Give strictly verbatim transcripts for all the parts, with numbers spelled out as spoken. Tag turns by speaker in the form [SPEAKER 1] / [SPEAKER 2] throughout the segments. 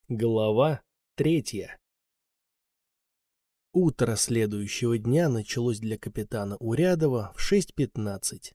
[SPEAKER 1] Глава третья. Утро следующего дня началось для капитана Урядова в шесть пятнадцать.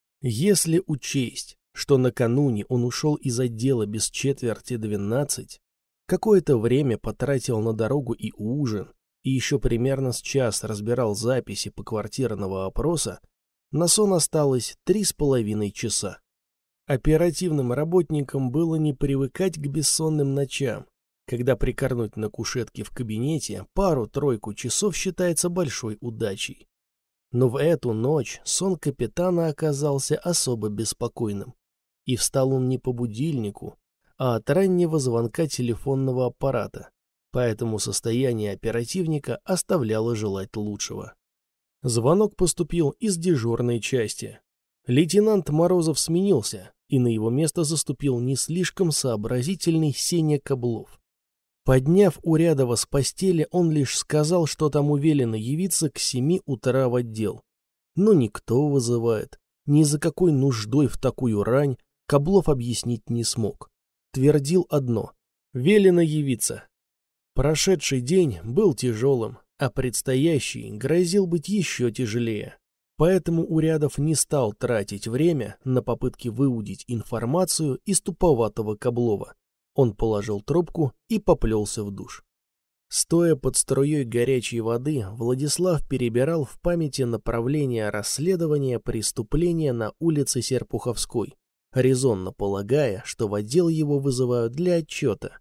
[SPEAKER 1] Если учесть, что накануне он ушел из отдела без четверти двенадцать, какое-то время потратил на дорогу и ужин, и еще примерно с час разбирал записи поквартирного опроса, на сон осталось три с половиной часа. Оперативным работникам было не привыкать к бессонным ночам, когда прикорнуть на кушетке в кабинете пару-тройку часов считается большой удачей. Но в эту ночь сон капитана оказался особо беспокойным. И встал он не по будильнику, а от раннего звонка телефонного аппарата, поэтому состояние оперативника оставляло желать лучшего. Звонок поступил из дежурной части. Лейтенант Морозов сменился, и на его место заступил не слишком сообразительный Сеня Коблов. Подняв Урядова с постели, он лишь сказал, что тому велено явиться к семи утра в отдел. Но никто вызывает, ни за какой нуждой в такую рань Коблов объяснить не смог. Твердил одно — велено явиться. Прошедший день был тяжелым, а предстоящий грозил быть еще тяжелее. Поэтому Урядов не стал тратить время на попытки выудить информацию из туповатого Коблова. Он положил трубку и поплелся в душ. Стоя под струей горячей воды, Владислав перебирал в памяти направление расследования преступления на улице Серпуховской, резонно полагая, что в отдел его вызывают для отчета.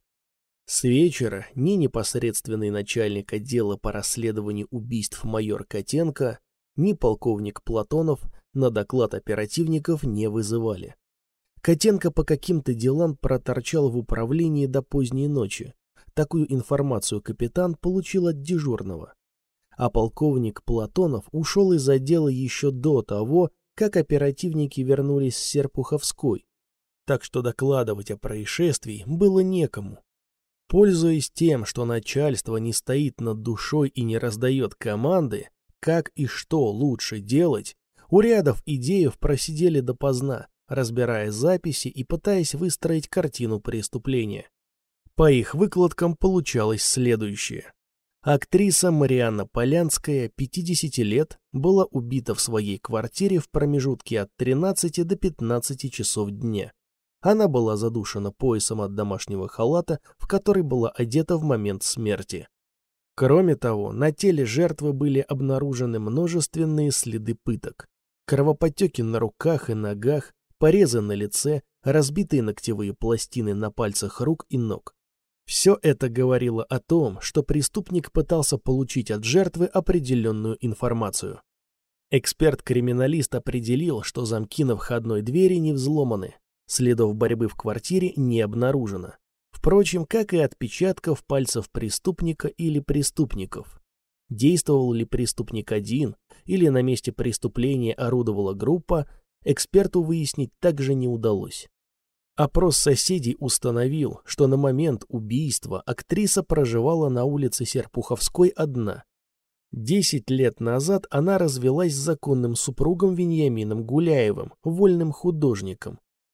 [SPEAKER 1] С вечера ни непосредственный начальник отдела по расследованию убийств майор Котенко, ни полковник Платонов на доклад оперативников не вызывали. Котенко по каким-то делам проторчал в управлении до поздней ночи. Такую информацию капитан получил от дежурного. А полковник Платонов ушел из отдела еще до того, как оперативники вернулись с Серпуховской. Так что докладывать о происшествии было некому. Пользуясь тем, что начальство не стоит над душой и не раздает команды, как и что лучше делать, Урядов и Деев просидели допоздна, разбирая записи и пытаясь выстроить картину преступления. По их выкладкам получалось следующее. Актриса Марианна Полянская, пятидесяти лет, была убита в своей квартире в промежутке от тринадцати до пятнадцати часов дня. Она была задушена поясом от домашнего халата, в который была одета в момент смерти. Кроме того, на теле жертвы были обнаружены множественные следы пыток. Кровоподтеки на руках и ногах, порезы на лице, разбитые ногтевые пластины на пальцах рук и ног. Все это говорило о том, что преступник пытался получить от жертвы определенную информацию. Эксперт-криминалист определил, что замки на входной двери не взломаны, следов борьбы в квартире не обнаружено. Впрочем, как и отпечатков пальцев преступника или преступников. Действовал ли преступник один, или на месте преступления орудовала группа, эксперту выяснить также не удалось. Опрос соседей установил, что на момент убийства актриса проживала на улице Серпуховской одна. Десять лет назад она развелась с законным супругом Вениамином Гуляевым, вольным художником.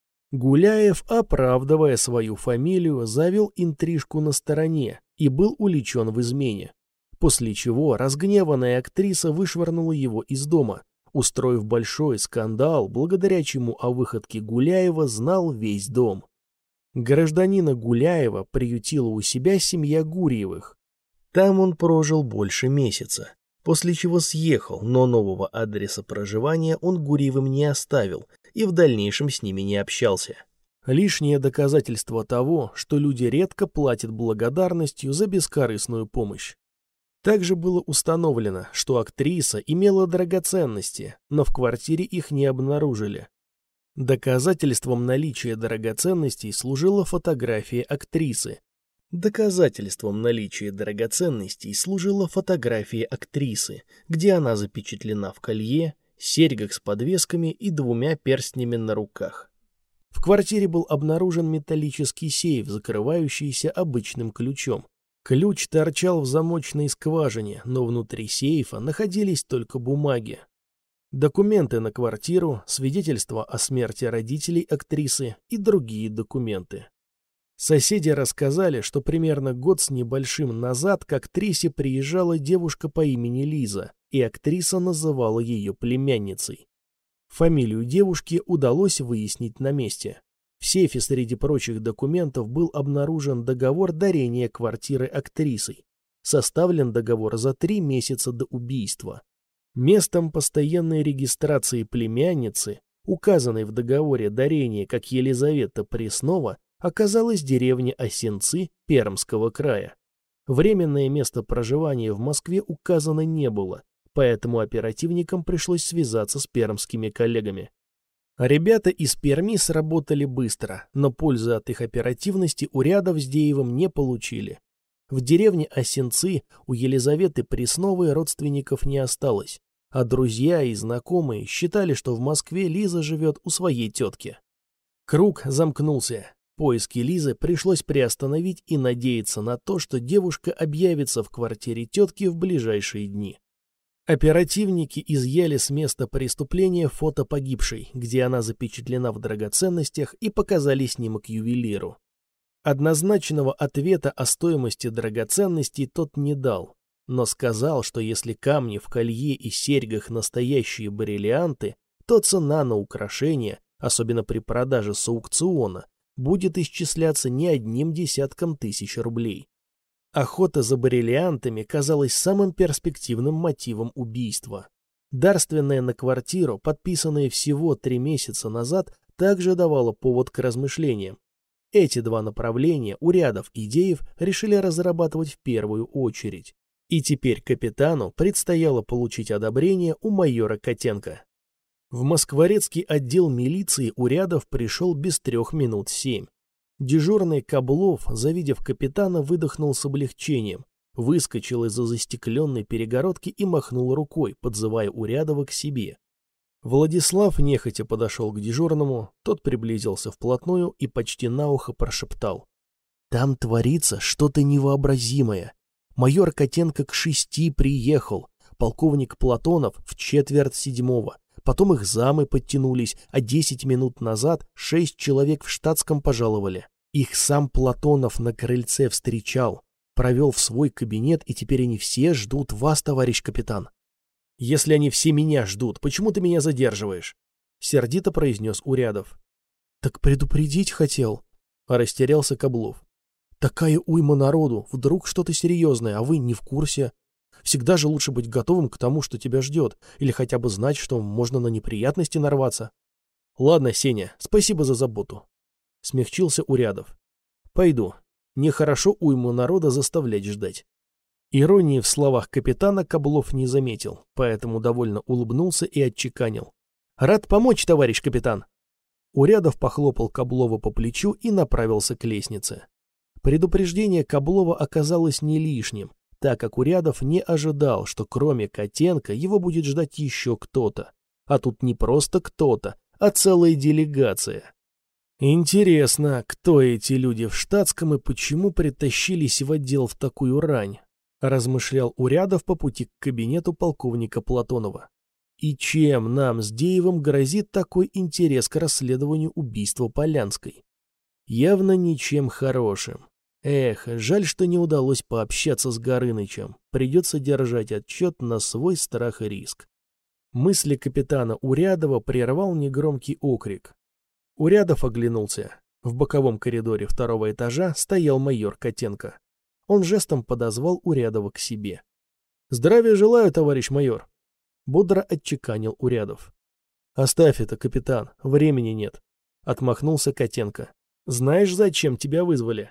[SPEAKER 1] Гуляев, оправдывая свою фамилию, завел интрижку на стороне и был уличен в измене, после чего разгневанная актриса вышвырнула его из дома, устроив большой скандал, благодаря чему о выходке Гуляева знал весь дом. Гражданина Гуляева приютила у себя семья Гурьевых. Там он прожил больше месяца, после чего съехал, но нового адреса проживания он Гурьевым не оставил и в дальнейшем с ними не общался. Лишнее доказательство того, что люди редко платят благодарностью за бескорыстную помощь. Также было установлено, что актриса имела драгоценности, но в квартире их не обнаружили. Доказательством наличия драгоценностей служила фотография актрисы. Доказательством наличия драгоценностей служила фотография актрисы, где она запечатлена в колье, серьгах с подвесками и двумя перстнями на руках. В квартире был обнаружен металлический сейф, закрывающийся обычным ключом. Ключ торчал в замочной скважине, но внутри сейфа находились только бумаги. Документы на квартиру, свидетельство о смерти родителей актрисы и другие документы. Соседи рассказали, что примерно год с небольшим назад к актрисе приезжала девушка по имени Лиза, и актриса называла ее племянницей. Фамилию девушки удалось выяснить на месте. В сейфе среди прочих документов был обнаружен договор дарения квартиры актрисой. Составлен договор за три месяца до убийства. Местом постоянной регистрации племянницы, указанной в договоре дарения как Елизавета Преснова, оказалась деревня Осенцы Пермского края. Временное место проживания в Москве указано не было, поэтому оперативникам пришлось связаться с пермскими коллегами. Ребята из Перми сработали быстро, но пользы от их оперативности Урядов с Деевым не получили. В деревне Осенцы у Елизаветы Пресновой родственников не осталось, а друзья и знакомые считали, что в Москве Лиза живет у своей тетки. Круг замкнулся. Поиски Лизы пришлось приостановить и надеяться на то, что девушка объявится в квартире тетки в ближайшие дни. Оперативники изъяли с места преступления фото погибшей, где она запечатлена в драгоценностях, и показали снимок ювелиру. Однозначного ответа о стоимости драгоценностей тот не дал, но сказал, что если камни в колье и серьгах настоящие бриллианты, то цена на украшения, особенно при продаже с аукциона, будет исчисляться не одним десятком тысяч рублей. Охота за бриллиантами казалась самым перспективным мотивом убийства. Дарственная на квартиру, подписанная всего три месяца назад, также давала повод к размышлениям. Эти два направления Урядов и Деев решили разрабатывать в первую очередь. И теперь капитану предстояло получить одобрение у майора Котенко. В Москворецкий отдел милиции Урядов пришел без трех минут семь. Дежурный Каблов, завидев капитана, выдохнул с облегчением, выскочил из-за застекленной перегородки и махнул рукой, подзывая Урядова к себе. Владислав нехотя подошел к дежурному, тот приблизился вплотную и почти на ухо прошептал: «Там творится что-то невообразимое. Майор Котенко к шести приехал, полковник Платонов в четверть седьмого. Потом их замы подтянулись, а десять минут назад шесть человек в штатском пожаловали. Их сам Платонов на крыльце встречал, провел в свой кабинет, и теперь они все ждут вас, товарищ капитан». «Если они все меня ждут, почему ты меня задерживаешь?» — сердито произнес Урядов. «Так предупредить хотел», — растерялся Каблов. «Такая уйма народу, вдруг что-то серьезное, а вы не в курсе. Всегда же лучше быть готовым к тому, что тебя ждет, или хотя бы знать, что можно на неприятности нарваться». «Ладно, Сеня, спасибо за заботу», — смягчился Урядов. «Пойду. Нехорошо уйму народа заставлять ждать». Иронии в словах капитана Каблов не заметил, поэтому довольно улыбнулся и отчеканил: «Рад помочь, товарищ капитан». Урядов похлопал Каблова по плечу и направился к лестнице. Предупреждение Каблова оказалось не лишним, так как Урядов не ожидал, что кроме Котенко его будет ждать еще кто-то. А тут не просто кто-то, а целая делегация. Интересно, кто эти люди в штатском и почему притащились в отдел в такую рань? Размышлял Урядов по пути к кабинету полковника Платонова. И чем нам с Деевым грозит такой интерес к расследованию убийства Полянской? Явно ничем хорошим. Эх, жаль, что не удалось пообщаться с Горынычем. Придется держать отчет на свой страх и риск. Мысли капитана Урядова прервал негромкий окрик. Урядов оглянулся. В боковом коридоре второго этажа стоял майор Котенко. Он жестом подозвал Урядова к себе. «Здравия желаю, товарищ майор!» Бодро отчеканил Урядов. «Оставь это, капитан, времени нет», — отмахнулся Котенко. «Знаешь, зачем тебя вызвали?»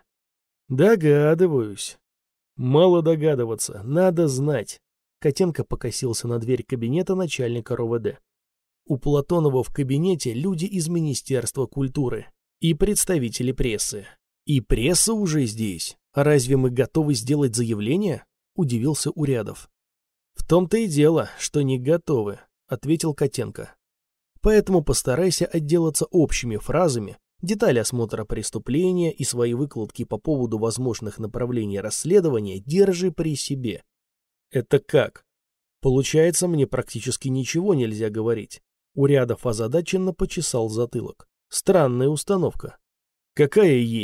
[SPEAKER 1] «Догадываюсь». «Мало догадываться, надо знать». Котенко покосился на дверь кабинета начальника РОВД. У Платонова в кабинете люди из Министерства культуры и представители прессы. И пресса уже здесь. А разве мы готовы сделать заявление? Удивился Урядов. В том-то и дело, что не готовы, ответил Котенко. Поэтому постарайся отделаться общими фразами, детали осмотра преступления и свои выкладки по поводу возможных направлений расследования держи при себе. Это как? Получается, мне практически ничего нельзя говорить. Урядов озадаченно почесал затылок. Странная установка. Какая есть?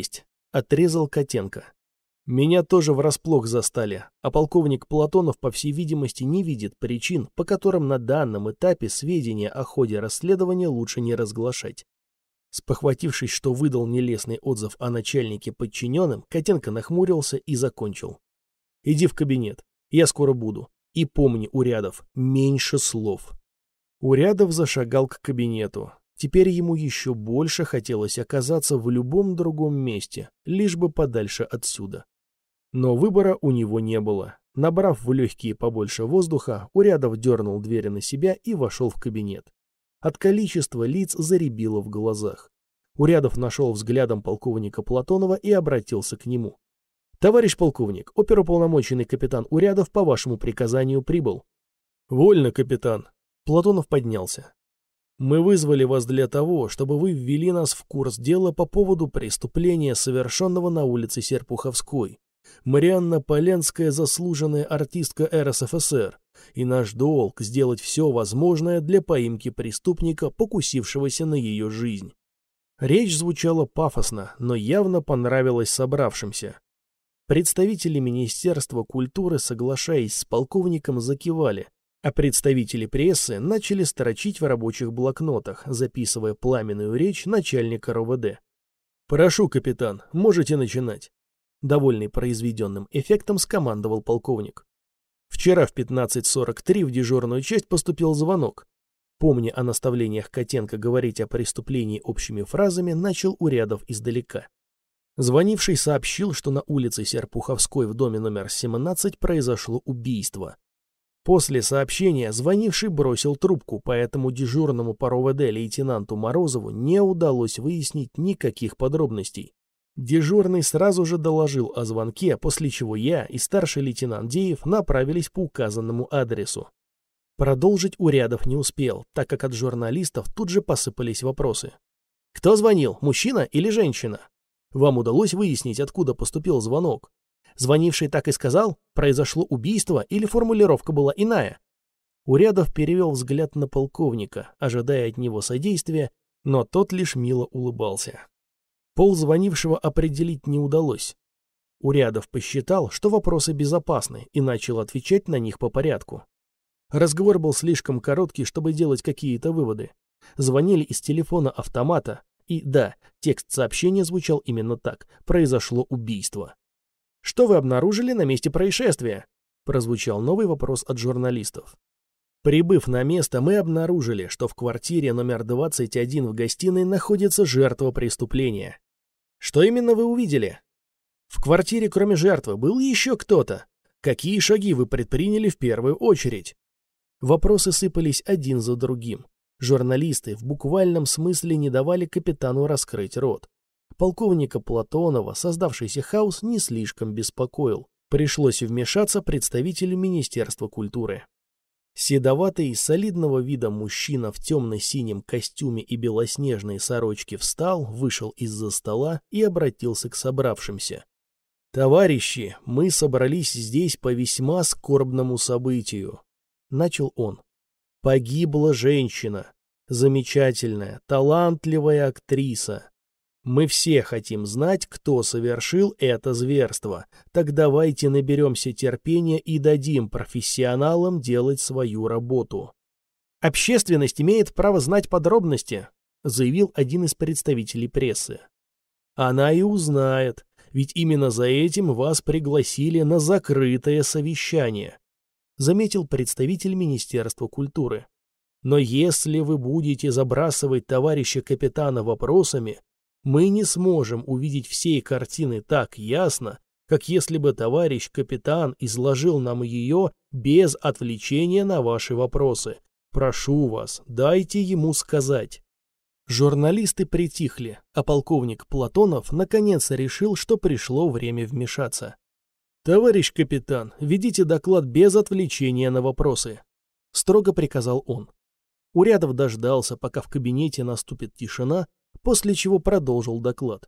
[SPEAKER 1] Отрезал Котенко. Меня тоже врасплох застали, а полковник Платонов, по всей видимости, не видит причин, по которым на данном этапе сведения о ходе расследования лучше не разглашать. Спохватившись, что выдал нелестный отзыв о начальнике подчиненным, Котенко нахмурился и закончил. «Иди в кабинет, я скоро буду. И помни, Урядов, меньше слов». Урядов зашагал к кабинету. Теперь ему еще больше хотелось оказаться в любом другом месте, лишь бы подальше отсюда. Но выбора у него не было. Набрав в легкие побольше воздуха, Урядов дернул двери на себя и вошел в кабинет. От количества лиц зарябило в глазах. Урядов нашел взглядом полковника Платонова и обратился к нему. «Товарищ полковник, оперуполномоченный капитан Урядов по вашему приказанию прибыл». «Вольно, капитан». Платонов поднялся. «Мы вызвали вас для того, чтобы вы ввели нас в курс дела по поводу преступления, совершенного на улице Серпуховской. Марианна Полянская — заслуженная артистка эр эс эф эс эр, и наш долг — сделать все возможное для поимки преступника, покусившегося на ее жизнь». Речь звучала пафосно, но явно понравилась собравшимся. Представители Министерства культуры, соглашаясь с полковником, закивали, а представители прессы начали строчить в рабочих блокнотах, записывая пламенную речь начальника эр о вэ дэ. «Прошу, капитан, можете начинать». Довольный произведенным эффектом, скомандовал полковник. Вчера в пятнадцать сорок три в дежурную часть поступил звонок. Помня о наставлениях Котенко говорить о преступлении общими фразами, начал Урядов издалека. Звонивший сообщил, что на улице Серпуховской в доме номер семнадцать произошло убийство. После сообщения звонивший бросил трубку, поэтому дежурному по эр о вэ дэ лейтенанту Морозову не удалось выяснить никаких подробностей. Дежурный сразу же доложил о звонке, после чего я и старший лейтенант Деев направились по указанному адресу. Продолжить Урядов не успел, так как от журналистов тут же посыпались вопросы. «Кто звонил, мужчина или женщина? Вам удалось выяснить, откуда поступил звонок? Звонивший так и сказал, произошло убийство или формулировка была иная?» Урядов перевел взгляд на полковника, ожидая от него содействия, но тот лишь мило улыбался. Пол звонившего определить не удалось. Урядов посчитал, что вопросы безопасны, и начал отвечать на них по порядку. Разговор был слишком короткий, чтобы делать какие-то выводы. Звонили из телефона автомата, и да, текст сообщения звучал именно так: произошло убийство. «Что вы обнаружили на месте происшествия?» Прозвучал новый вопрос от журналистов. Прибыв на место, мы обнаружили, что в квартире номер двадцать один в гостиной находится жертва преступления. «Что именно вы увидели?» «В квартире, кроме жертвы, был еще кто-то? Какие шаги вы предприняли в первую очередь?» Вопросы сыпались один за другим. Журналисты в буквальном смысле не давали капитану раскрыть рот. Полковника Платонова создавшийся хаос не слишком беспокоил. Пришлось вмешаться представителю Министерства культуры. Седоватый, солидного вида мужчина в темно-синем костюме и белоснежной сорочке встал, вышел из-за стола и обратился к собравшимся. «Товарищи, мы собрались здесь по весьма скорбному событию», — начал он. «Погибла женщина, замечательная, талантливая актриса. Мы все хотим знать, кто совершил это зверство. Так давайте наберемся терпения и дадим профессионалам делать свою работу». «Общественность имеет право знать подробности», — заявил один из представителей прессы. «Она и узнает, ведь именно за этим вас пригласили на закрытое совещание», — заметил представитель Министерства культуры. «Но если вы будете забрасывать товарища капитана вопросами, мы не сможем увидеть всей картины так ясно, как если бы товарищ капитан изложил нам ее без отвлечения на ваши вопросы. Прошу вас, дайте ему сказать». Журналисты притихли, а полковник Платонов наконец решил, что пришло время вмешаться. «Товарищ капитан, ведите доклад без отвлечения на вопросы», — строго приказал он. Урядов дождался, пока в кабинете наступит тишина, после чего продолжил доклад.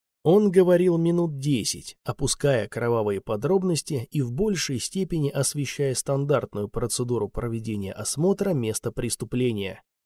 [SPEAKER 1] Он говорил минут десять, опуская кровавые подробности и в большей степени освещая стандартную процедуру проведения осмотра места преступления.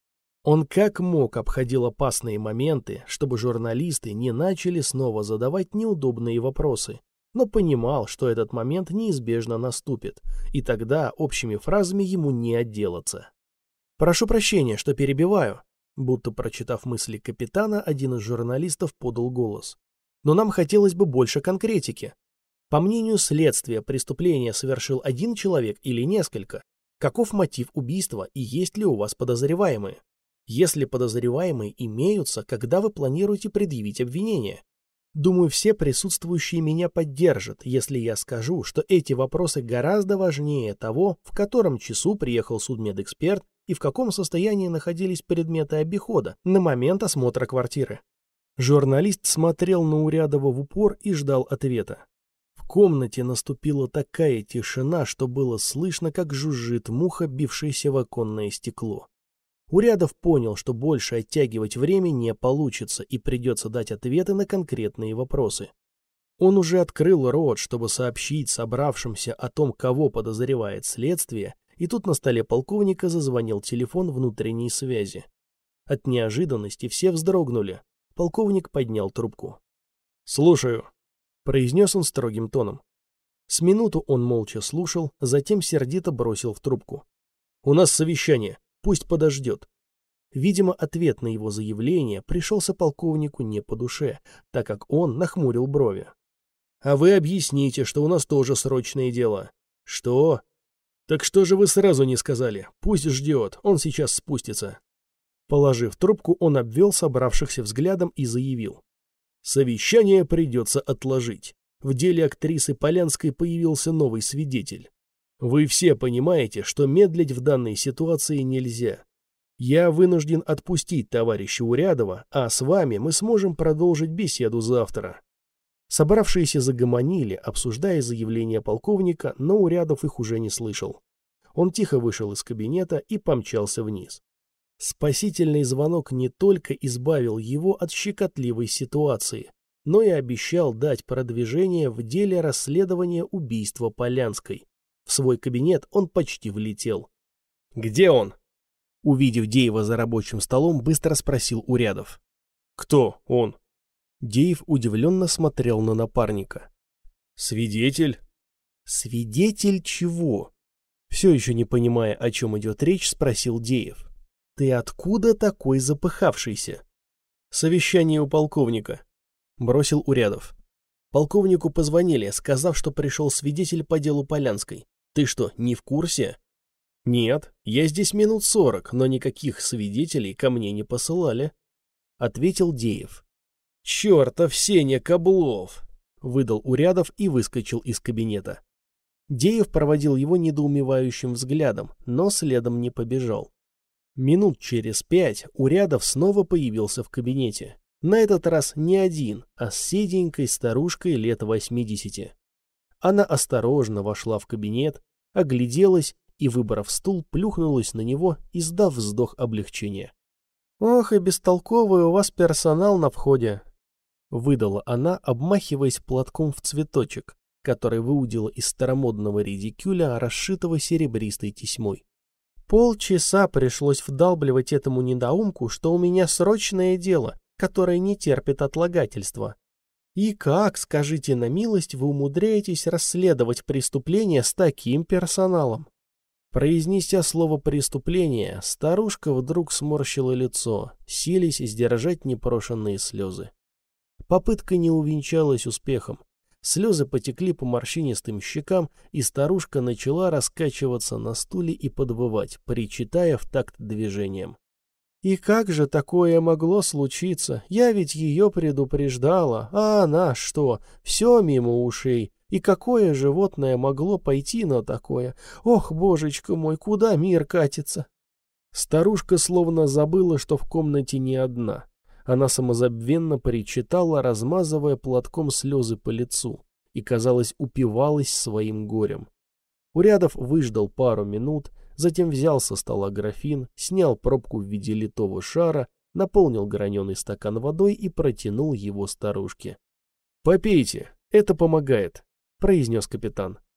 [SPEAKER 1] Он как мог обходил опасные моменты, чтобы журналисты не начали снова задавать неудобные вопросы, но понимал, что этот момент неизбежно наступит, и тогда общими фразами ему не отделаться. «Прошу прощения, что перебиваю», будто прочитав мысли капитана, один из журналистов подал голос. «Но нам хотелось бы больше конкретики. По мнению следствия, преступление совершил один человек или несколько? Каков мотив убийства и есть ли у вас подозреваемые? Если подозреваемые имеются, когда вы планируете предъявить обвинение? Думаю, все присутствующие меня поддержат, если я скажу, что эти вопросы гораздо важнее того, в котором часу приехал судмедэксперт и в каком состоянии находились предметы обихода на момент осмотра квартиры». Журналист смотрел на Урядова в упор и ждал ответа. В комнате наступила такая тишина, что было слышно, как жужжит муха, бившаяся в оконное стекло. Урядов понял, что больше оттягивать время не получится и придется дать ответы на конкретные вопросы. Он уже открыл рот, чтобы сообщить собравшимся о том, кого подозревает следствие, и тут на столе полковника зазвонил телефон внутренней связи. От неожиданности все вздрогнули. Полковник поднял трубку. «Слушаю», — произнес он строгим тоном. С минуту он молча слушал, затем сердито бросил в трубку. «У нас совещание. Пусть подождет». Видимо, ответ на его заявление пришелся полковнику не по душе, так как он нахмурил брови. «А вы объясните, что у нас тоже срочное дело». «Что?» «Так что же вы сразу не сказали? Пусть ждет, он сейчас спустится». Положив трубку, он обвел собравшихся взглядом и заявил. «Совещание придется отложить. В деле актрисы Полянской появился новый свидетель. Вы все понимаете, что медлить в данной ситуации нельзя. Я вынужден отпустить товарища Урядова, а с вами мы сможем продолжить беседу завтра». Собравшиеся загомонили, обсуждая заявление полковника, но Урядов их уже не слышал. Он тихо вышел из кабинета и помчался вниз. Спасительный звонок не только избавил его от щекотливой ситуации, но и обещал дать продвижение в деле расследования убийства Полянской. В свой кабинет он почти влетел. «Где он?» Увидев Деева за рабочим столом, быстро спросил Урядов. «Кто он?» Деев удивленно смотрел на напарника. «Свидетель?» «Свидетель чего?» Все еще не понимая, о чем идет речь, спросил Деев. «Ты откуда такой запыхавшийся?» «Совещание у полковника», — бросил Урядов. «Полковнику позвонили, сказав, что пришел свидетель по делу Полянской. Ты что, не в курсе?» «Нет, я здесь минут сорок, но никаких свидетелей ко мне не посылали», — ответил Деев. «Чертов Сеня Каблов!» — выдал Урядов и выскочил из кабинета. Деев проводил его недоумевающим взглядом, но следом не побежал. Минут через пять Урядов снова появился в кабинете. На этот раз не один, а с седенькой старушкой лет восьмидесяти. Она осторожно вошла в кабинет, огляделась и, выбрав стул, плюхнулась на него, издав вздох облегчения. «Ох, и бестолковый у вас персонал на входе», — выдала она, обмахиваясь платком в цветочек, который выудила из старомодного редикюля, расшитого серебристой тесьмой. «Полчаса пришлось вдалбливать этому недоумку, что у меня срочное дело, которое не терпит отлагательства. И как, скажите на милость, вы умудряетесь расследовать преступление с таким персоналом?» Произнеся слово «преступление», старушка вдруг сморщила лицо, силясь сдержать непрошенные слезы. Попытка не увенчалась успехом. Слезы потекли по морщинистым щекам, и старушка начала раскачиваться на стуле и подвывать, причитая в такт движением. «И как же такое могло случиться? Я ведь ее предупреждала, а она что? Все мимо ушей. И какое животное могло пойти на такое? Ох, божечка мой, куда мир катится?» Старушка словно забыла, что в комнате не одна. Она самозабвенно причитала, размазывая платком слезы по лицу, и, казалось, упивалась своим горем. Урядов выждал пару минут, затем взял со стола графин, снял пробку в виде литого шара, наполнил граненый стакан водой и протянул его старушке. «Попейте, это помогает», — произнес капитан.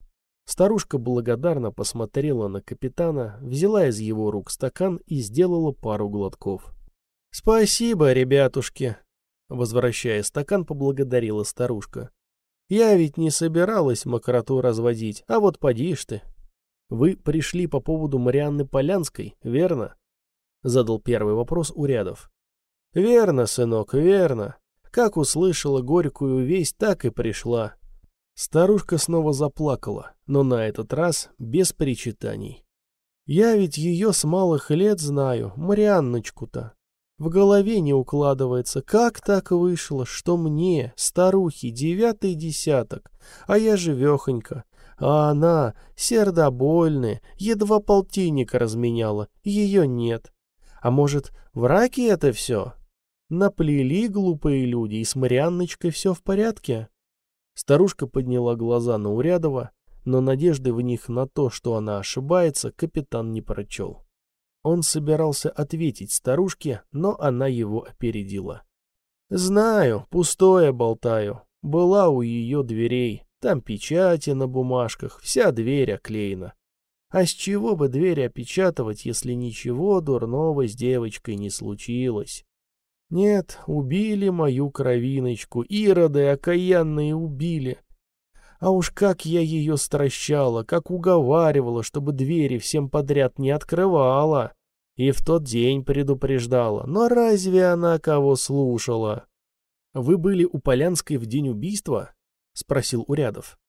[SPEAKER 1] Старушка благодарно посмотрела на капитана, взяла из его рук стакан и сделала пару глотков. «Спасибо, ребятушки!» Возвращая стакан, поблагодарила старушка. «Я ведь не собиралась мокроту разводить, а вот поди ж ты!» «Вы пришли по поводу Марианны Полянской, верно?» Задал первый вопрос Урядов. «Верно, сынок, верно. Как услышала горькую весть, так и пришла». Старушка снова заплакала, но на этот раз без причитаний. «Я ведь ее с малых лет знаю, Марианночку-то. В голове не укладывается, как так вышло, что мне, старухе, девятый десяток, а я живехонька, а она, сердобольная, едва полтинника разменяла, ее нет. А может, в раке это все? Наплели глупые люди, и с Марианночкой все в порядке?» Старушка подняла глаза на Урядова, но надежды в них на то, что она ошибается, капитан не прочел. Он собирался ответить старушке, но она его опередила. «Знаю, пустое болтаю. Была у ее дверей. Там печати на бумажках, вся дверь оклеена. А с чего бы дверь опечатывать, если ничего дурного с девочкой не случилось? Нет, убили мою кровиночку, ироды окаянные убили. А уж как я ее стращала, как уговаривала, чтобы двери всем подряд не открывала. И в тот день предупреждала. Но разве она кого слушала?» «Вы были у Полянской в день убийства?» — спросил Урядов.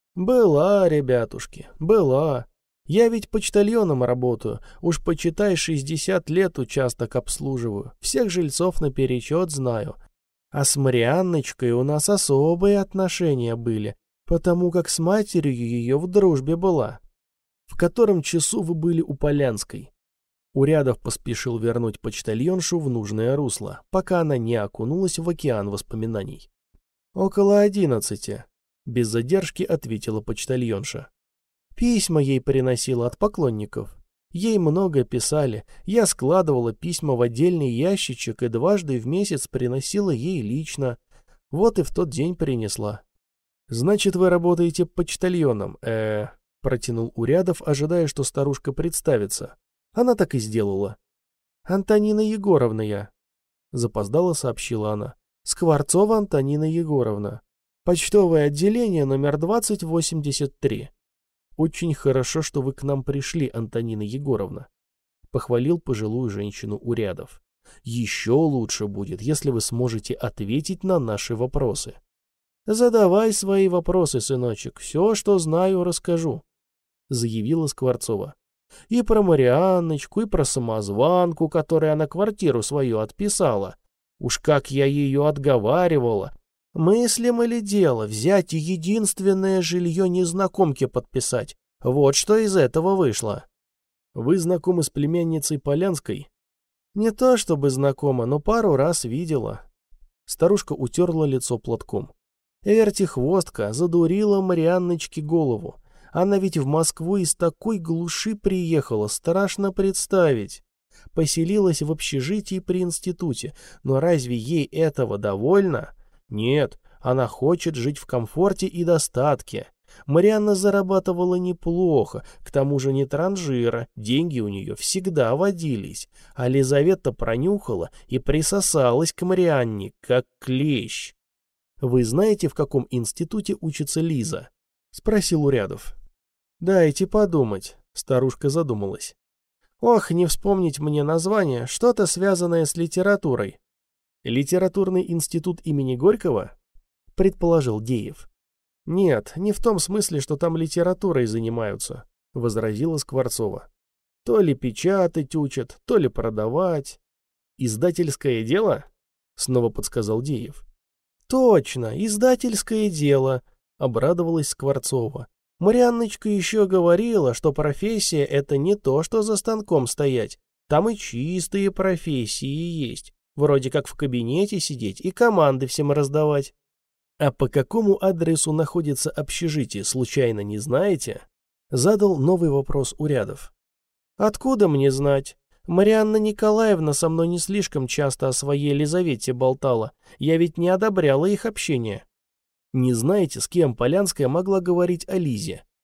[SPEAKER 1] «Была, ребятушки, была. Я ведь почтальоном работаю, уж почитай, шестьдесят лет участок обслуживаю, всех жильцов наперечет знаю. А с Марианночкой у нас особые отношения были, потому как с матерью ее в дружбе была». «В котором часу вы были у Полянской?» Урядов поспешил вернуть почтальоншу в нужное русло, пока она не окунулась в океан воспоминаний. «Около одиннадцати», — без задержки ответила почтальонша. «Письма ей приносила от поклонников. Ей много писали, я складывала письма в отдельный ящичек и дважды в месяц приносила ей лично. Вот и в тот день принесла». «Значит, вы работаете почтальоном, э-э», — протянул Урядов, ожидая, что старушка представится. Она так и сделала. «Антонина Егоровна я», — запоздало сообщила она. «Скворцова Антонина Егоровна. Почтовое отделение номер двадцать восемьдесят три». «Очень хорошо, что вы к нам пришли, Антонина Егоровна», — похвалил пожилую женщину Урядов. «Еще лучше будет, если вы сможете ответить на наши вопросы». «Задавай свои вопросы, сыночек, все, что знаю, расскажу», — заявила Скворцова. «И про Марианночку, и про самозванку, которой она квартиру свою отписала. Уж как я ее отговаривала. Мыслимо ли дело взять и единственное жилье незнакомке подписать? Вот что из этого вышло». «Вы знакомы с племянницей Полянской?» «Не то чтобы знакома, но пару раз видела». Старушка утерла лицо платком. «Вертихвостка задурила Марианночке голову. Она ведь в Москву из такой глуши приехала, страшно представить. Поселилась в общежитии при институте, но разве ей этого довольно? Нет, она хочет жить в комфорте и достатке. Марианна зарабатывала неплохо, к тому же не транжира, деньги у нее всегда водились. А Лизавета пронюхала и присосалась к Марианне, как клещ». «Вы знаете, в каком институте учится Лиза?» — спросил Урядов. «Дайте подумать», — старушка задумалась. «Ох, не вспомнить мне название, что-то связанное с литературой». «Литературный институт имени Горького?» — предположил Деев. «Нет, не в том смысле, что там литературой занимаются», — возразила Скворцова. «То ли печатать учат, то ли продавать». «Издательское дело?» — снова подсказал Деев. «Точно, издательское дело», — обрадовалась Скворцова. «Марианночка еще говорила, что профессия — это не то, что за станком стоять. Там и чистые профессии есть, вроде как в кабинете сидеть и команды всем раздавать». «А по какому адресу находится общежитие, случайно не знаете?» — задал новый вопрос Урядов. «Откуда мне знать? Марианна Николаевна со мной не слишком часто о своей Лизавете болтала. Я ведь не одобряла их общение». «Не знаете, с кем Полянская могла говорить о Лизе?»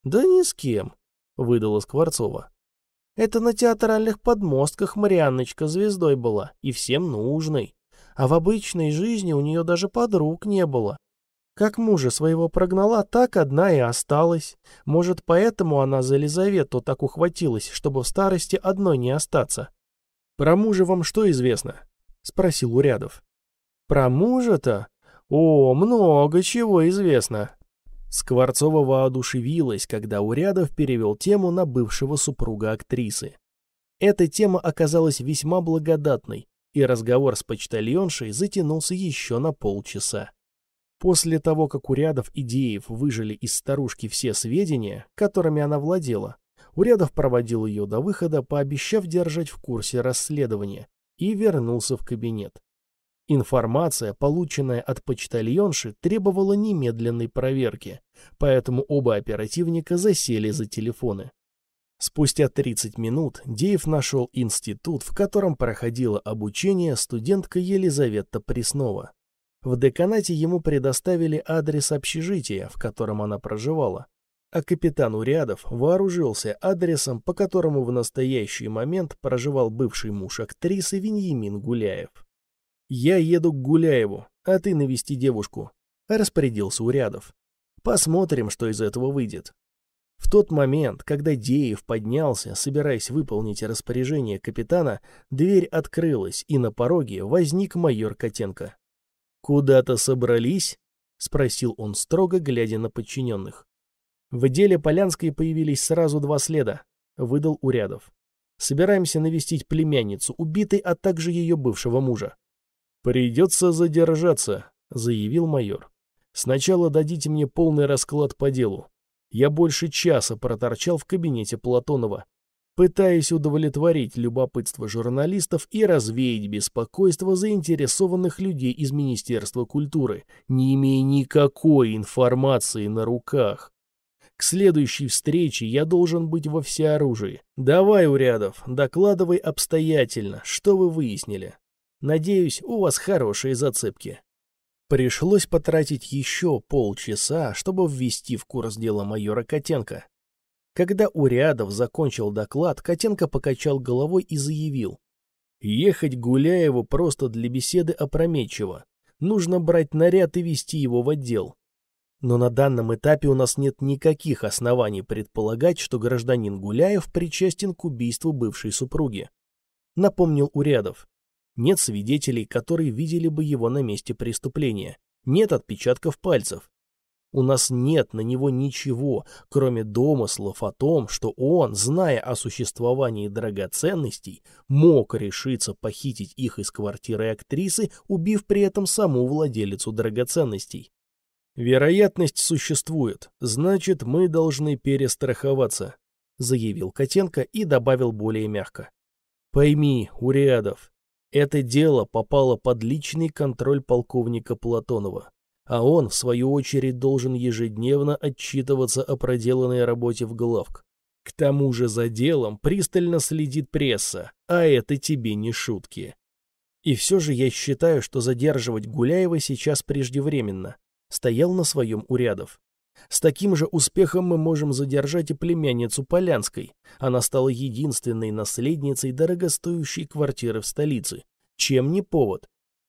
[SPEAKER 1] Да ни с кем, выдала Скворцова. Это на театральных подмостках Марианночка звездой была, и всем нужной. А в обычной жизни у нее даже подруг не было. Как мужа своего прогнала, так одна и осталась. Может, поэтому она за Елизавету так ухватилась, чтобы в старости одной не остаться. «Про мужа вам что известно?» — спросил Урядов. «Про мужа-то? О, много чего известно». Скворцова воодушевилась, когда Урядов перевел тему на бывшего супруга актрисы. Эта тема оказалась весьма благодатной, и разговор с почтальоншей затянулся еще на полчаса. После того, как Урядов и Деев выжили из старушки все сведения, которыми она владела, Урядов проводил ее до выхода, пообещав держать в курсе расследования, и вернулся в кабинет. Информация, полученная от почтальонши, требовала немедленной проверки, поэтому оба оперативника засели за телефоны. Спустя тридцать минут Деев нашел институт, в котором проходило обучение студентка Елизавета Преснова. В деканате ему предоставили адрес общежития, в котором она проживала, а капитан Урядов вооружился адресом, по которому в настоящий момент проживал бывший муж актрисы Веньямин Гуляев. «Я еду к Гуляеву, а ты навести девушку», — распорядился Урядов. «Посмотрим, что из этого выйдет». В тот момент, когда Деев поднялся, собираясь выполнить распоряжение капитана, дверь открылась, и на пороге возник майор Котенко. «Куда-то собрались?» — спросил он строго, глядя на подчиненных. «В деле Полянской появились сразу два следа», — выдал Урядов. «Собираемся навестить племянницу убитой, а также ее бывшего мужа». «Придется задержаться», — заявил майор. «Сначала дадите мне полный расклад по делу. Я больше часа проторчал в кабинете Платонова, пытаясь удовлетворить любопытство журналистов и развеять беспокойство заинтересованных людей из Министерства культуры, не имея никакой информации на руках. К следующей встрече я должен быть во всеоружии. Давай, Урядов, докладывай обстоятельно, что вы выяснили. Надеюсь, у вас хорошие зацепки». Пришлось потратить еще полчаса, чтобы ввести в курс дела майора Котенко. Когда Урядов закончил доклад, Котенко покачал головой и заявил: «Ехать к Гуляеву просто для беседы опрометчиво. Нужно брать наряд и везти его в отдел. Но на данном этапе у нас нет никаких оснований предполагать, что гражданин Гуляев причастен к убийству бывшей супруги», — напомнил Урядов. «Нет свидетелей, которые видели бы его на месте преступления. Нет отпечатков пальцев. У нас нет на него ничего, кроме домыслов о том, что он, зная о существовании драгоценностей, мог решиться похитить их из квартиры актрисы, убив при этом саму владелицу драгоценностей. Вероятность существует, значит, мы должны перестраховаться», — заявил Котенко и добавил более мягко. «Пойми, Урядов, это дело попало под личный контроль полковника Платонова, а он, в свою очередь, должен ежедневно отчитываться о проделанной работе в главк. К тому же за делом пристально следит пресса, а это тебе не шутки. И все же я считаю, что задерживать Гуляева сейчас преждевременно», — стоял на своем Урядов. «С таким же успехом мы можем задержать и племянницу Полянской. Она стала единственной наследницей дорогостоящей квартиры в столице. Чем не повод?»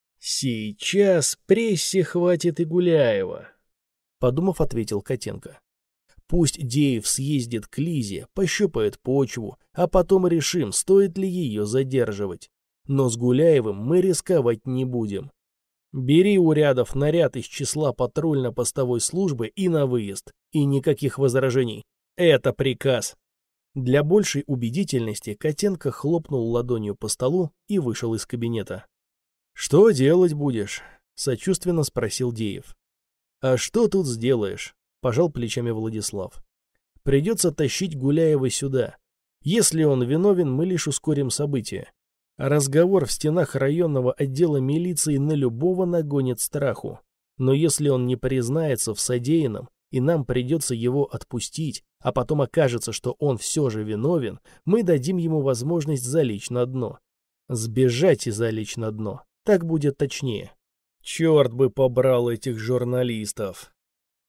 [SPEAKER 1] «Сейчас прессе хватит и Гуляева», — подумав, ответил Котенко. «Пусть Деев съездит к Лизе, пощупает почву, а потом решим, стоит ли ее задерживать. Но с Гуляевым мы рисковать не будем. Бери, Урядов, наряд из числа патрульно-постовой службы и на выезд. И никаких возражений. Это приказ». Для большей убедительности Котенко хлопнул ладонью по столу и вышел из кабинета. «Что делать будешь?» — сочувственно спросил Деев. «А что тут сделаешь?» — пожал плечами Владислав. «Придется тащить Гуляева сюда. Если он виновен, мы лишь ускорим события. Разговор в стенах районного отдела милиции на любого нагонит страху. Но если он не признается в содеянном, и нам придется его отпустить, а потом окажется, что он все же виновен, мы дадим ему возможность залечь на дно. Сбежать и залечь на дно. Так будет точнее». «Черт бы побрал этих журналистов!»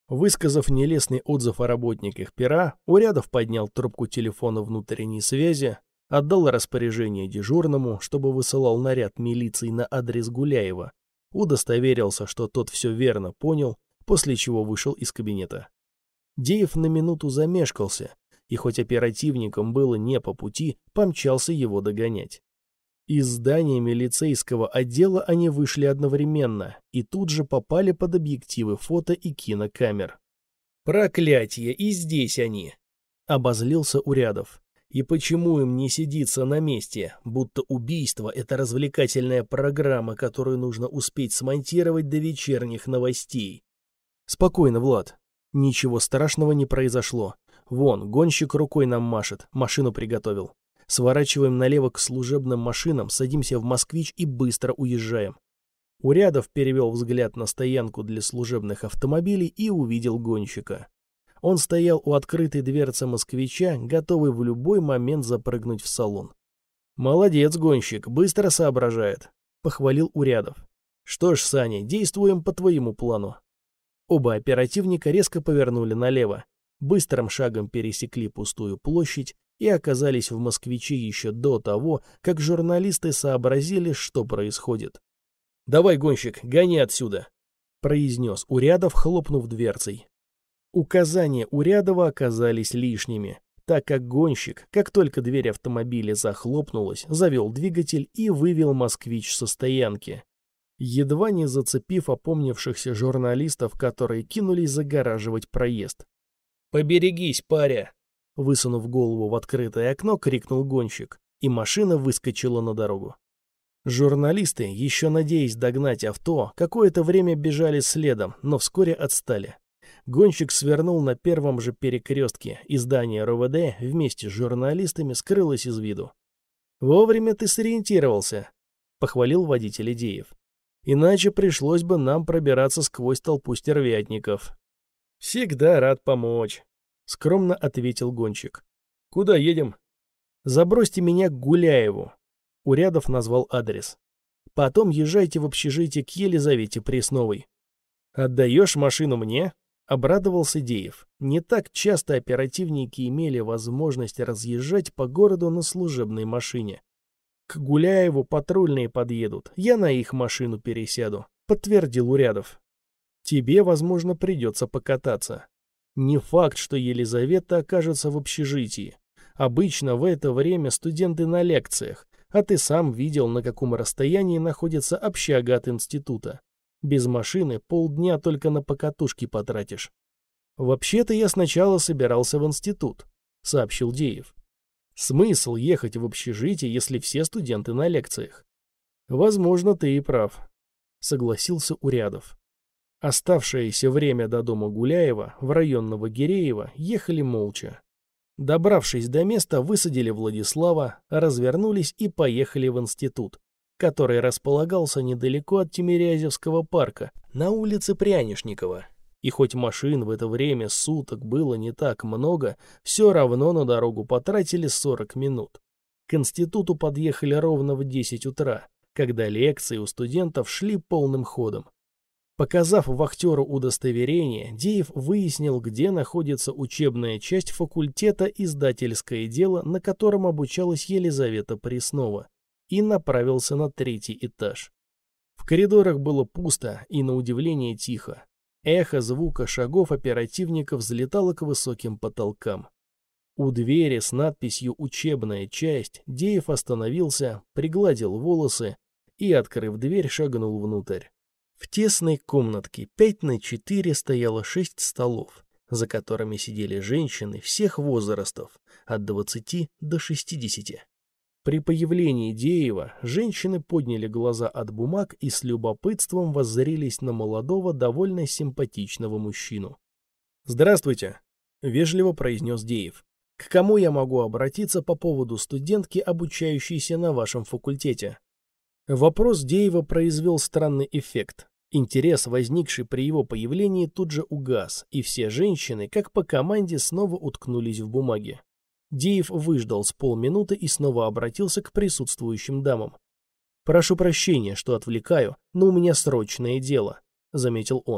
[SPEAKER 1] Высказав нелестный отзыв о работниках пера, Урядов поднял трубку телефона внутренней связи, отдал распоряжение дежурному, чтобы высылал наряд милиции на адрес Гуляева, удостоверился, что тот все верно понял, после чего вышел из кабинета. Деев на минуту замешкался, и хоть оперативникам было не по пути, помчался его догонять. Из здания милицейского отдела они вышли одновременно и тут же попали под объективы фото и кинокамер. «Проклятие, и здесь они!» — обозлился Урядов. «И почему им не сидится на месте, будто убийство — это развлекательная программа, которую нужно успеть смонтировать до вечерних новостей?» «Спокойно, Влад. Ничего страшного не произошло. Вон, гонщик рукой нам машет, машину приготовил. Сворачиваем налево к служебным машинам, садимся в «Москвич» и быстро уезжаем». Урядов перевел взгляд на стоянку для служебных автомобилей и увидел гонщика. Он стоял у открытой дверцы «Москвича», готовый в любой момент запрыгнуть в салон. «Молодец, гонщик, быстро соображает», — похвалил Урядов. «Что ж, Саня, действуем по твоему плану». Оба оперативника резко повернули налево, быстрым шагом пересекли пустую площадь и оказались в «Москвиче» еще до того, как журналисты сообразили, что происходит. «Давай, гонщик, гони отсюда», — произнес Урядов, хлопнув дверцей. Указания Урядова оказались лишними, так как гонщик, как только дверь автомобиля захлопнулась, завел двигатель и вывел «Москвич» со стоянки, едва не зацепив опомнившихся журналистов, которые кинулись загораживать проезд. «Поберегись, паря!» Высунув голову в открытое окно, крикнул гонщик, и машина выскочила на дорогу. Журналисты, еще надеясь догнать авто, какое-то время бежали следом, но вскоре отстали. Гонщик свернул на первом же перекрестке, и здание РОВД вместе с журналистами скрылось из виду. «Вовремя ты сориентировался», — похвалил водитель Идеев. «Иначе пришлось бы нам пробираться сквозь толпу стервятников». «Всегда рад помочь», — скромно ответил гонщик. «Куда едем?» «Забросьте меня к Гуляеву», — Урядов назвал адрес. «Потом езжайте в общежитие к Елизавете Пресновой». «Отдаешь машину мне?» — обрадовался Деев. Не так часто оперативники имели возможность разъезжать по городу на служебной машине. «К Гуляеву патрульные подъедут, я на их машину пересяду», — подтвердил Урядов. «Тебе, возможно, придется покататься. Не факт, что Елизавета окажется в общежитии. Обычно в это время студенты на лекциях, а ты сам видел, на каком расстоянии находится общага от института. Без машины полдня только на покатушки потратишь». «Вообще-то я сначала собирался в институт», — сообщил Деев. «Смысл ехать в общежитие, если все студенты на лекциях?» «Возможно, ты и прав», — согласился Урядов. Оставшееся время до дома Гуляева в район Новогиреево ехали молча. Добравшись до места, высадили Владислава, развернулись и поехали в институт, который располагался недалеко от Тимирязевского парка, на улице Прянишникова. И хоть машин в это время суток было не так много, все равно на дорогу потратили сорок минут. К институту подъехали ровно в десять утра, когда лекции у студентов шли полным ходом. Показав вахтеру удостоверение, Деев выяснил, где находится учебная часть факультета «Издательское дело», на котором обучалась Елизавета Преснова, и направился на третий этаж. В коридорах было пусто и, на удивление, тихо. Эхо звука шагов оперативников взлетало к высоким потолкам. У двери с надписью «Учебная часть» Деев остановился, пригладил волосы и, открыв дверь, шагнул внутрь. В тесной комнатке пять на четыре стояло шесть столов, за которыми сидели женщины всех возрастов, от двадцати до шестидесяти. При появлении Деева женщины подняли глаза от бумаг и с любопытством воззрелись на молодого, довольно симпатичного мужчину. «Здравствуйте», — вежливо произнес Деев. «К кому я могу обратиться по поводу студентки, обучающейся на вашем факультете?» Вопрос Деева произвел странный эффект. Интерес, возникший при его появлении, тут же угас, и все женщины, как по команде, снова уткнулись в бумаги. Деев выждал с полминуты и снова обратился к присутствующим дамам. «Прошу прощения, что отвлекаю, но у меня срочное дело», — заметил он.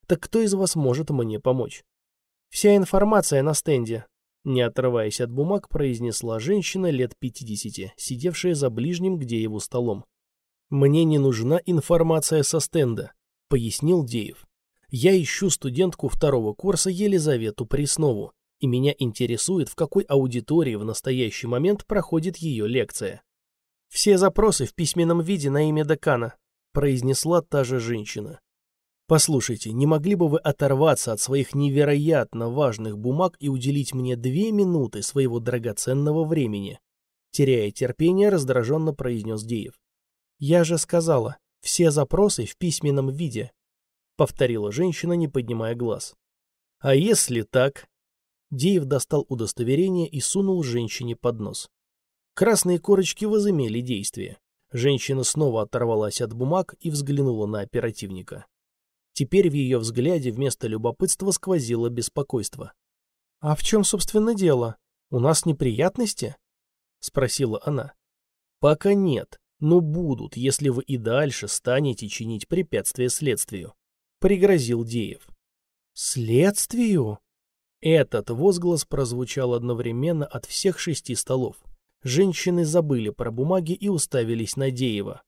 [SPEAKER 1] Так кто из вас может мне помочь? Вся информация на стенде. Не отрываясь от бумаг, произнесла женщина лет пятидесяти, сидевшая за ближним к Дееву столом. «Мне не нужна информация со стенда», — пояснил Деев. «Я ищу студентку второго курса Елизавету Преснову, и меня интересует, в какой аудитории в настоящий момент проходит ее лекция». «Все запросы в письменном виде на имя декана», — произнесла та же женщина. «Послушайте, не могли бы вы оторваться от своих невероятно важных бумаг и уделить мне две минуты своего драгоценного времени?» Теряя терпение, раздраженно произнес Деев. «Я же сказала, все запросы в письменном виде», — повторила женщина, не поднимая глаз. «А если так?» Деев достал удостоверение и сунул женщине под нос. Красные корочки возымели действие. Женщина снова оторвалась от бумаг и взглянула на оперативника. Теперь в ее взгляде вместо любопытства сквозило беспокойство. «А в чем, собственно, дело? У нас неприятности?» — спросила она. «Пока нет, но будут, если вы и дальше станете чинить препятствия следствию», — пригрозил Деев. «Следствию?» Этот возглас прозвучал одновременно от всех шести столов. Женщины забыли про бумаги и уставились на Деева.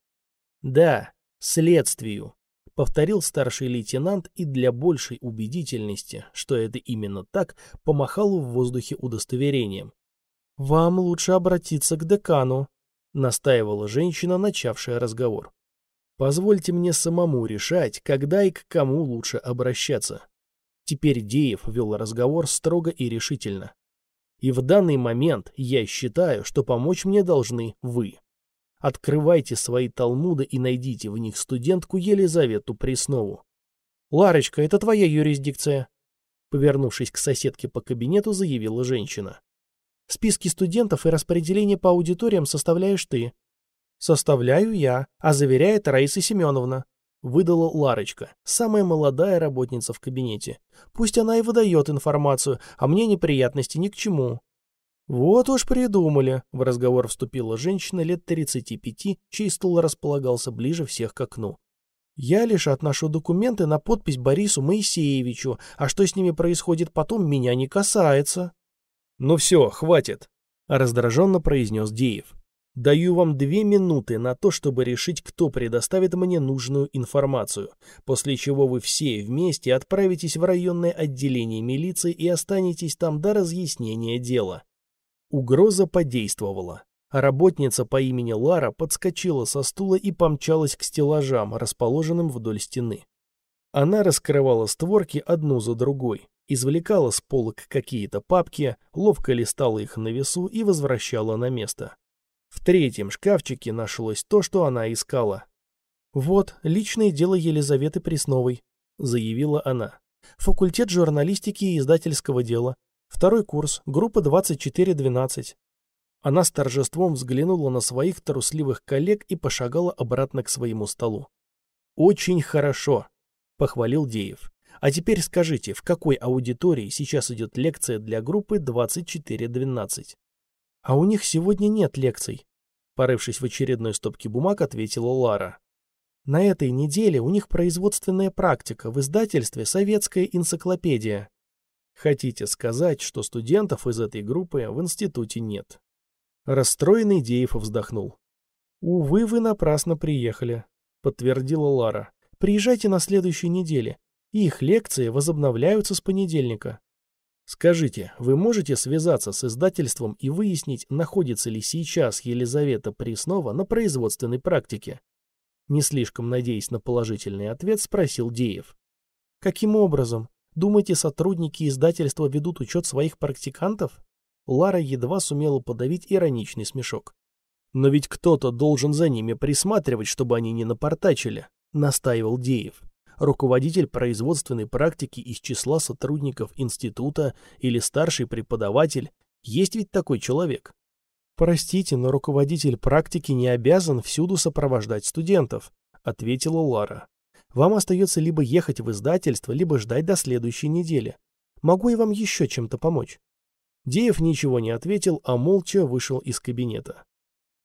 [SPEAKER 1] «Да, следствию», — повторил старший лейтенант и для большей убедительности, что это именно так, помахал в воздухе удостоверением. «Вам лучше обратиться к декану», — настаивала женщина, начавшая разговор. «Позвольте мне самому решать, когда и к кому лучше обращаться». Теперь Деев вел разговор строго и решительно. «И в данный момент я считаю, что помочь мне должны вы. Открывайте свои талмуды и найдите в них студентку Елизавету Преснову». «Ларочка, это твоя юрисдикция», — повернувшись к соседке по кабинету, заявила женщина. «Списки студентов и распределение по аудиториям составляешь ты». «Составляю я, а заверяет Раиса Семеновна», — выдала Ларочка, самая молодая работница в кабинете. «Пусть она и выдает информацию, а мне неприятности ни к чему». «Вот уж придумали», — в разговор вступила женщина лет тридцати пяти, чей стул располагался ближе всех к окну. «Я лишь отношу документы на подпись Борису Моисеевичу, а что с ними происходит потом, меня не касается». «Ну все, хватит», — раздраженно произнес Деев. «Даю вам две минуты на то, чтобы решить, кто предоставит мне нужную информацию, после чего вы все вместе отправитесь в районное отделение милиции и останетесь там до разъяснения дела». Угроза подействовала. Работница по имени Лара подскочила со стула и помчалась к стеллажам, расположенным вдоль стены. Она раскрывала створки одну за другой, извлекала с полок какие-то папки, ловко листала их на весу и возвращала на место. В третьем шкафчике нашлось то, что она искала. «Вот, личное дело Елизаветы Пресновой», — заявила она. «Факультет журналистики и издательского дела. Второй курс, группа двадцать четыре двенадцать». Она с торжеством взглянула на своих трусливых коллег и пошагала обратно к своему столу. «Очень хорошо», — похвалил Деев. «А теперь скажите, в какой аудитории сейчас идет лекция для группы двадцать четыре двенадцать?» «А у них сегодня нет лекций», — порывшись в очередной стопке бумаг, ответила Лара. «На этой неделе у них производственная практика в издательстве «Советская энциклопедия». Хотите сказать, что студентов из этой группы в институте нет?» Расстроенный Деев вздохнул. «Увы, вы напрасно приехали», — подтвердила Лара. «Приезжайте на следующей неделе. Их лекции возобновляются с понедельника». «Скажите, вы можете связаться с издательством и выяснить, находится ли сейчас Елизавета Преснова на производственной практике?» Не слишком надеясь на положительный ответ, спросил Деев. «Каким образом? Думаете, сотрудники издательства ведут учет своих практикантов?» Лара едва сумела подавить ироничный смешок. «Но ведь кто-то должен за ними присматривать, чтобы они не напортачили», — настаивал Деев. «Руководитель производственной практики из числа сотрудников института или старший преподаватель. Есть ведь такой человек?» «Простите, но руководитель практики не обязан всюду сопровождать студентов», — ответила Лара. «Вам остается либо ехать в издательство, либо ждать до следующей недели. Могу я вам еще чем-то помочь?» Деев ничего не ответил, а молча вышел из кабинета.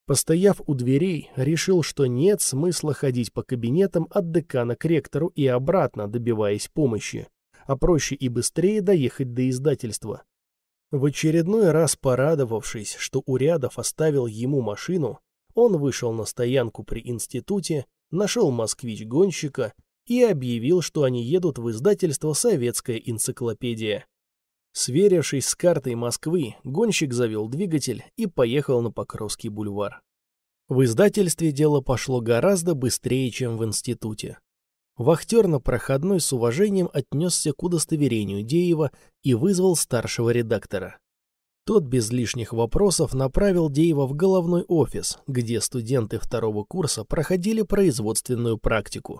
[SPEAKER 1] Постояв у дверей, решил, что нет смысла ходить по кабинетам от декана к ректору и обратно, добиваясь помощи, а проще и быстрее доехать до издательства. В очередной раз порадовавшись, что Урядов оставил ему машину, он вышел на стоянку при институте, нашел москвич-гонщика и объявил, что они едут в издательство «Советская энциклопедия». Сверившись с картой Москвы, гонщик завел двигатель и поехал на Покровский бульвар. В издательстве дело пошло гораздо быстрее, чем в институте. Вахтер на проходной с уважением отнесся к удостоверению Деева и вызвал старшего редактора. Тот без лишних вопросов направил Деева в головной офис, где студенты второго курса проходили производственную практику.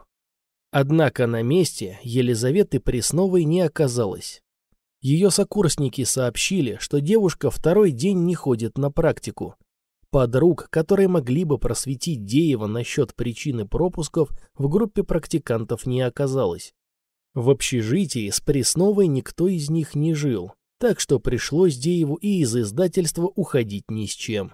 [SPEAKER 1] Однако на месте Елизаветы Пресновой не оказалось. Ее сокурсники сообщили, что девушка второй день не ходит на практику. Подруг, которые могли бы просветить Деева насчет причины пропусков, в группе практикантов не оказалось. В общежитии с Пресновой никто из них не жил, так что пришлось Дееву и из издательства уходить ни с чем.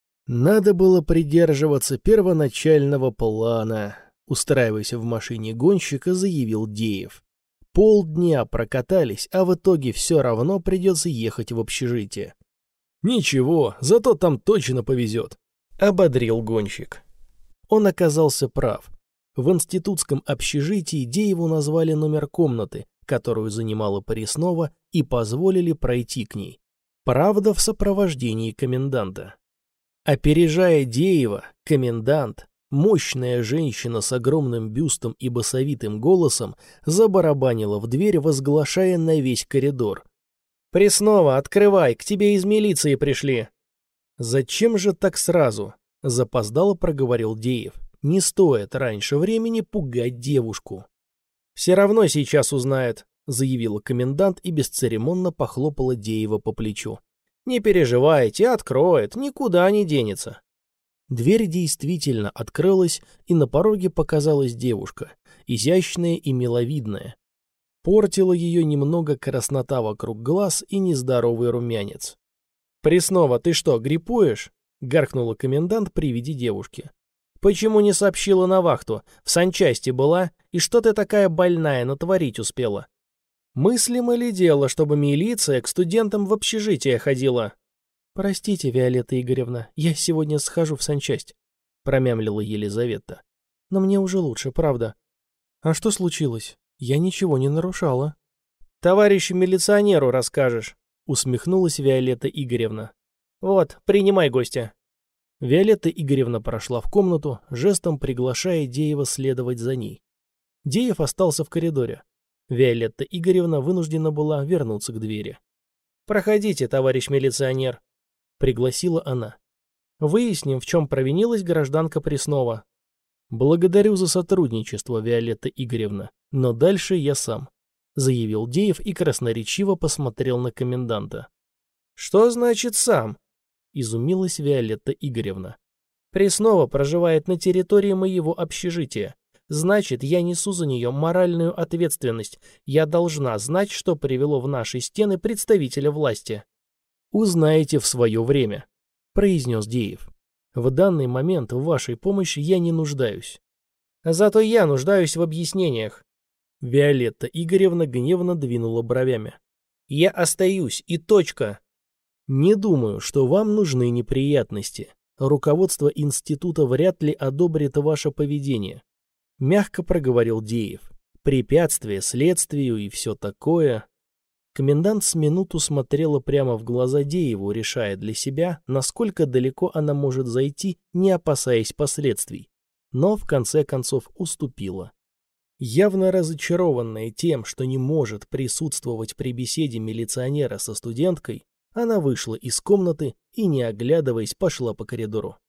[SPEAKER 1] Надо было придерживаться первоначального плана, устраиваясь в машине гонщика, заявил Деев. Полдня прокатались, а в итоге все равно придется ехать в общежитие. «Ничего, зато там точно повезет», — ободрил гонщик. Он оказался прав. В институтском общежитии Дееву назвали номер комнаты, которую занимала Преснова, и позволили пройти к ней. Правда, в сопровождении коменданта. Опережая Деева, комендант, мощная женщина с огромным бюстом и басовитым голосом, забарабанила в дверь, возглашая на весь коридор: «Преснова, открывай, к тебе из милиции пришли!» «Зачем же так сразу?» — запоздало проговорил Деев. «Не стоит раньше времени пугать девушку». «Все равно сейчас узнает», — заявила комендант и бесцеремонно похлопала Деева по плечу. «Не переживайте, откроет, никуда не денется». Дверь действительно открылась, и на пороге показалась девушка, изящная и миловидная. Портила ее немного краснота вокруг глаз и нездоровый румянец. «Преснова, ты что, гриппуешь?» — гаркнула комендант при виде девушки. «Почему не сообщила на вахту? В санчасти была? И что ты такая больная натворить успела? Мыслимо ли дело, чтобы милиция к студентам в общежитие ходила?» «Простите, Виолетта Игоревна, я сегодня схожу в санчасть», — промямлила Елизавета. «Но мне уже лучше, правда». «А что случилось? Я ничего не нарушала». «Товарищу милиционеру расскажешь», — усмехнулась Виолетта Игоревна. «Вот, принимай гостя». Виолетта Игоревна прошла в комнату, жестом приглашая Деева следовать за ней. Деев остался в коридоре. Виолетта Игоревна вынуждена была вернуться к двери. «Проходите, товарищ милиционер», — пригласила она. «Выясним, в чем провинилась гражданка Преснова». «Благодарю за сотрудничество, Виолетта Игоревна, но дальше я сам», — заявил Деев и красноречиво посмотрел на коменданта. «Что значит сам?» — изумилась Виолетта Игоревна. «Преснова проживает на территории моего общежития. Значит, я несу за нее моральную ответственность. Я должна знать, что привело в наши стены представителя власти». «Узнаете в свое время», — произнес Деев. «В данный момент в вашей помощи я не нуждаюсь». «Зато я нуждаюсь в объяснениях». Виолетта Игоревна гневно двинула бровями. «Я остаюсь, и точка». «Не думаю, что вам нужны неприятности. Руководство института вряд ли одобрит ваше поведение», — мягко проговорил Деев. «Препятствие следствию и все такое». Комендант с минуту смотрела прямо в глаза Дееву, решая для себя, насколько далеко она может зайти, не опасаясь последствий. Но в конце концов уступила. Явно разочарованная тем, что не может присутствовать при беседе милиционера со студенткой, она вышла из комнаты и, не оглядываясь, пошла по коридору.